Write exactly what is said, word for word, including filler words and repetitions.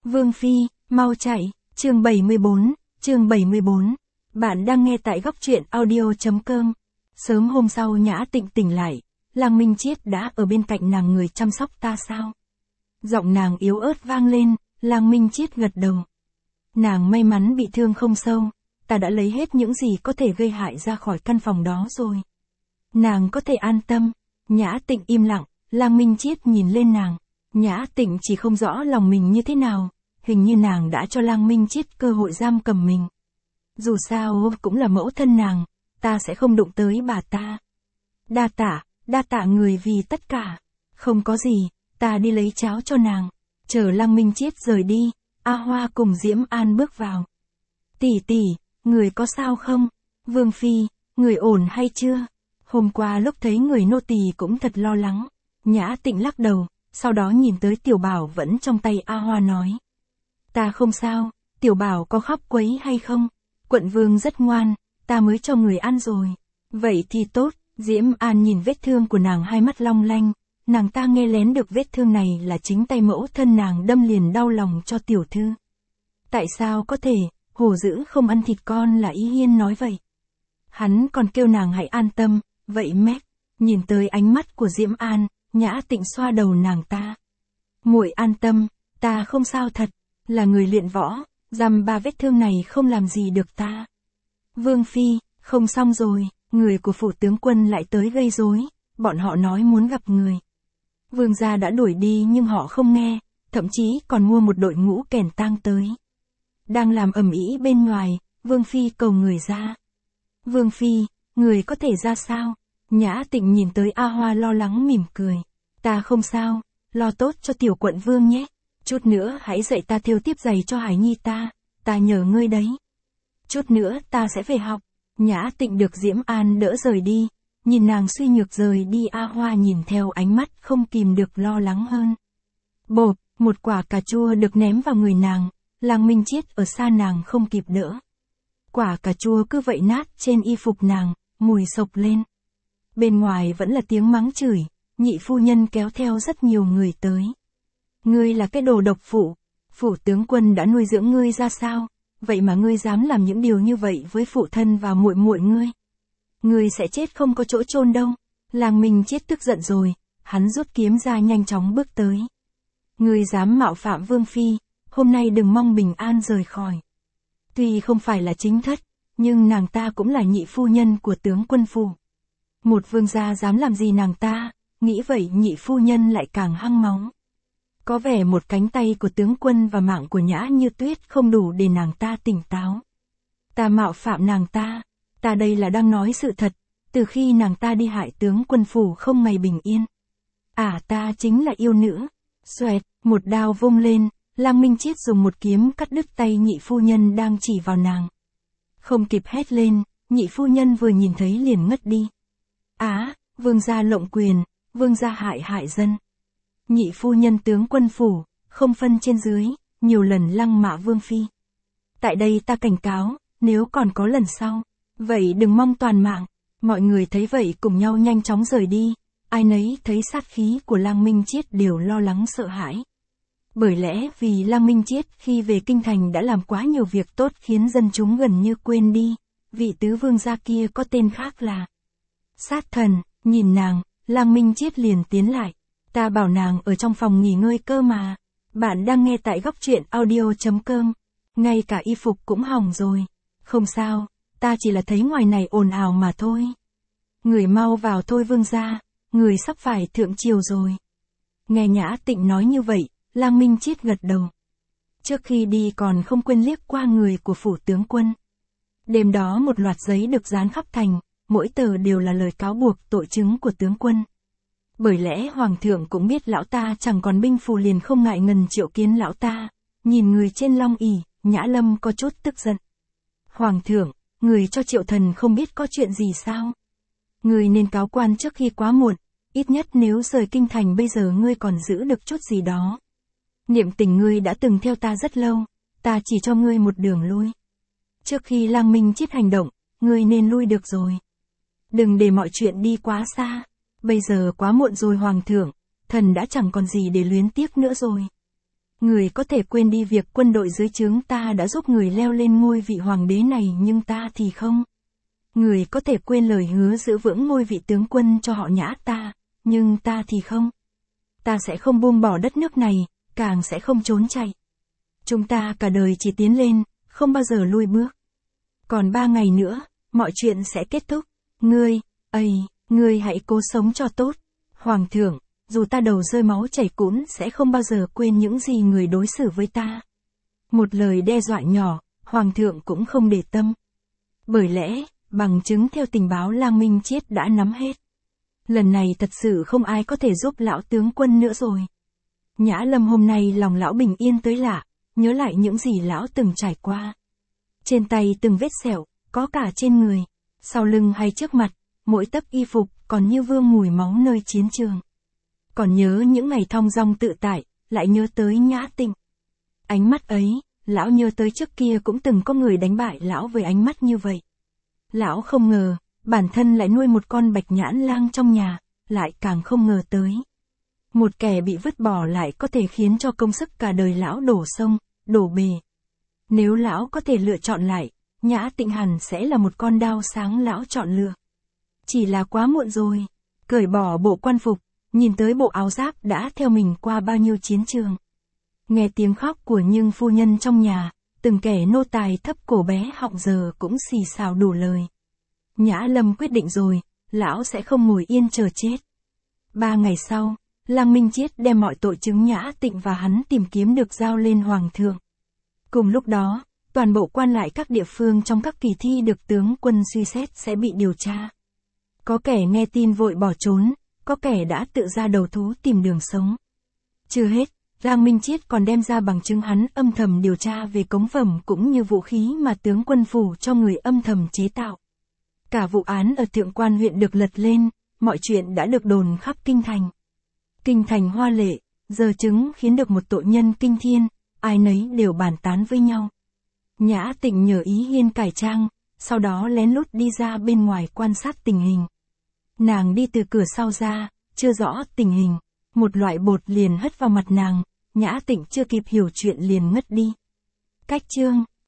Vương Phi, mau chạy, chương bảy mươi bốn, chương bảy mươi bốn. Bạn đang nghe tại góc truyện audio.com. Sớm hôm sau Nhã Tịnh tỉnh lại, Lăng Minh Chiết đã ở bên cạnh nàng. Người chăm sóc ta sao? Giọng nàng yếu ớt vang lên, Lăng Minh Chiết gật đầu. Nàng may mắn bị thương không sâu, ta đã lấy hết những gì có thể gây hại ra khỏi căn phòng đó rồi. Nàng có thể an tâm. Nhã Tịnh im lặng, Lăng Minh Chiết nhìn lên nàng. Nhã Tịnh chỉ không rõ lòng mình như thế nào, hình như nàng đã cho Lăng Minh Chiết cơ hội giam cầm mình. Dù sao cũng là mẫu thân nàng, ta sẽ không đụng tới bà ta. Đa tạ, đa tạ người vì tất cả. Không có gì, ta đi lấy cháo cho nàng. Chờ Lăng Minh Chiết rời đi, A Hoa cùng Diễm An bước vào. Tỷ tỷ, người có sao không? Vương Phi, người ổn hay chưa? Hôm qua lúc thấy người nô tỳ cũng thật lo lắng. Nhã Tịnh lắc đầu, sau đó nhìn tới Tiểu Bảo vẫn trong tay A Hoa nói. Ta không sao, Tiểu Bảo có khóc quấy hay không? Quận Vương rất ngoan, ta mới cho người ăn rồi. Vậy thì tốt. Diễm An nhìn vết thương của nàng, hai mắt long lanh. Nàng ta nghe lén được vết thương này là chính tay mẫu thân nàng đâm, liền đau lòng cho tiểu thư. Tại sao có thể, hổ dữ không ăn thịt con là Ý Hiên nói vậy. Hắn còn kêu nàng hãy an tâm, vậy mét. Nhìn tới ánh mắt của Diễm An, Nhã Tịnh xoa đầu nàng ta. Muội an tâm, ta không sao thật, là người luyện võ, dăm ba vết thương này không làm gì được ta. Vương Phi, không xong rồi, người của phủ tướng quân lại tới gây rối, bọn họ nói muốn gặp người. Vương gia đã đuổi đi nhưng họ không nghe, thậm chí còn mua một đội ngũ kèn tang tới. Đang làm ầm ĩ bên ngoài, Vương Phi cầu người ra. Vương Phi, người có thể ra sao? Nhã Tịnh nhìn tới A Hoa lo lắng mỉm cười. Ta không sao, lo tốt cho tiểu quận vương nhé. Chút nữa hãy dạy ta thêu tiếp giày cho Hải Nhi ta, ta nhờ ngươi đấy. Chút nữa ta sẽ về học. Nhã Tịnh được Diễm An đỡ rời đi, nhìn nàng suy nhược rời đi, A Hoa nhìn theo ánh mắt không kìm được lo lắng hơn. Bộp, một quả cà chua được ném vào người nàng, Lăng Minh Chiết ở xa nàng không kịp đỡ. Quả cà chua cứ vậy nát trên y phục nàng, mùi sộc lên. Bên ngoài vẫn là tiếng mắng chửi, nhị phu nhân kéo theo rất nhiều người tới. Ngươi là cái đồ độc phụ, phủ tướng quân đã nuôi dưỡng ngươi ra sao, vậy mà ngươi dám làm những điều như vậy với phụ thân và muội muội ngươi. Ngươi sẽ chết không có chỗ chôn đâu. Lăng Minh Chiết tức giận rồi, hắn rút kiếm ra nhanh chóng bước tới. Ngươi dám mạo phạm Vương Phi, hôm nay đừng mong bình an rời khỏi. Tuy không phải là chính thất, nhưng nàng ta cũng là nhị phu nhân của tướng quân phủ. Một vương gia dám làm gì nàng ta, nghĩ vậy nhị phu nhân lại càng hăng máu. Có vẻ một cánh tay của tướng quân và mạng của Nhã Như Tuyết không đủ để nàng ta tỉnh táo. Ta mạo phạm nàng ta, ta đây là đang nói sự thật, từ khi nàng ta đi hại tướng quân phủ không ngày bình yên. À, ta chính là yêu nữ. Xoẹt, một đao vung lên, Lăng Minh Chiết dùng một kiếm cắt đứt tay nhị phu nhân đang chỉ vào nàng. Không kịp hét lên, nhị phu nhân vừa nhìn thấy liền ngất đi. Á, vương gia lộng quyền, vương gia hại hại dân. Nhị phu nhân tướng quân phủ, không phân trên dưới, nhiều lần lăng mạ Vương Phi. Tại đây ta cảnh cáo, nếu còn có lần sau, vậy đừng mong toàn mạng. Mọi người thấy vậy cùng nhau nhanh chóng rời đi, ai nấy thấy sát khí của Lăng Minh Chiết đều lo lắng sợ hãi. Bởi lẽ vì Lăng Minh Chiết khi về kinh thành đã làm quá nhiều việc tốt khiến dân chúng gần như quên đi, vị tứ vương gia kia có tên khác là Sát Thần. Nhìn nàng, Lăng Minh Chiết liền tiến lại. Ta bảo nàng ở trong phòng nghỉ ngơi cơ mà. Bạn đang nghe tại góc truyện audio.com. Ngay cả y phục cũng hỏng rồi. Không sao, ta chỉ là thấy ngoài này ồn ào mà thôi. Người mau vào thôi vương gia, người sắp phải thượng triều rồi. Nghe Nhã Tịnh nói như vậy, Lăng Minh Chiết gật đầu. Trước khi đi còn không quên liếc qua người của phủ tướng quân. Đêm đó một loạt giấy được dán khắp thành, mỗi tờ đều là lời cáo buộc tội chứng của tướng quân. Bởi lẽ hoàng thượng cũng biết lão ta chẳng còn binh phù liền không ngại ngần triệu kiến lão ta. Nhìn người trên long ỷ, Nhã Lâm có chút tức giận. Hoàng thượng, người cho Triệu thần không biết có chuyện gì sao? Người nên cáo quan trước khi quá muộn, ít nhất nếu rời kinh thành bây giờ ngươi còn giữ được chút gì đó. Niệm tình ngươi đã từng theo ta rất lâu, ta chỉ cho ngươi một đường lui. Trước khi Lăng Minh Chiết hành động, ngươi nên lui được rồi. Đừng để mọi chuyện đi quá xa. Bây giờ quá muộn rồi hoàng thượng, thần đã chẳng còn gì để luyến tiếc nữa rồi. Người có thể quên đi việc quân đội dưới trướng ta đã giúp người leo lên ngôi vị hoàng đế này nhưng ta thì không. Người có thể quên lời hứa giữ vững ngôi vị tướng quân cho họ Nhã ta, nhưng ta thì không. Ta sẽ không buông bỏ đất nước này, càng sẽ không trốn chạy. Chúng ta cả đời chỉ tiến lên, không bao giờ lui bước. Còn ba ngày nữa, mọi chuyện sẽ kết thúc. Ngươi, ây, ngươi hãy cố sống cho tốt. Hoàng thượng, dù ta đầu rơi máu chảy cũng sẽ không bao giờ quên những gì người đối xử với ta. Một lời đe dọa nhỏ, Hoàng thượng cũng không để tâm. Bởi lẽ, bằng chứng theo tình báo Lang Minh Chiết đã nắm hết. Lần này thật sự không ai có thể giúp lão tướng quân nữa rồi. Nhã Lâm hôm nay lòng lão bình yên tới lạ, nhớ lại những gì lão từng trải qua. Trên tay từng vết sẹo, có cả trên người, sau lưng hay trước mặt, mỗi tấc y phục còn như vương mùi máu nơi chiến trường. Còn nhớ những ngày thong dong tự tại, lại nhớ tới Nhã Tịnh. Ánh mắt ấy, lão nhớ tới trước kia cũng từng có người đánh bại lão với ánh mắt như vậy. Lão không ngờ, bản thân lại nuôi một con bạch nhãn lang trong nhà, lại càng không ngờ tới. Một kẻ bị vứt bỏ lại có thể khiến cho công sức cả đời lão đổ sông, đổ bề. Nếu lão có thể lựa chọn lại, Nhã Tịnh hẳn sẽ là một con đao sáng lão chọn lựa. Chỉ là quá muộn rồi. Cởi bỏ bộ quan phục, nhìn tới bộ áo giáp đã theo mình qua bao nhiêu chiến trường. Nghe tiếng khóc của những phu nhân trong nhà, từng kẻ nô tài thấp cổ bé họng giờ cũng xì xào đủ lời. Nhã Lâm quyết định rồi, lão sẽ không ngồi yên chờ chết. Ba ngày sau, Lang Minh Chiết đem mọi tội chứng Nhã Tịnh và hắn tìm kiếm được giao lên Hoàng thượng. Cùng lúc đó, toàn bộ quan lại các địa phương trong các kỳ thi được tướng quân suy xét sẽ bị điều tra. Có kẻ nghe tin vội bỏ trốn, có kẻ đã tự ra đầu thú tìm đường sống. Chưa hết, Lang Minh Chiết còn đem ra bằng chứng hắn âm thầm điều tra về cống phẩm cũng như vũ khí mà tướng quân phủ cho người âm thầm chế tạo. Cả vụ án ở Thượng Quan huyện được lật lên, mọi chuyện đã được đồn khắp kinh thành. Kinh thành hoa lệ, giờ chứng khiến được một tội nhân kinh thiên, ai nấy đều bàn tán với nhau. Nhã Tịnh nhờ ý hiên cải trang, sau đó lén lút đi ra bên ngoài quan sát tình hình. Nàng đi từ cửa sau ra, chưa rõ tình hình, một loại bột liền hất vào mặt nàng, Nhã Tịnh chưa kịp hiểu chuyện liền ngất đi. Cách chương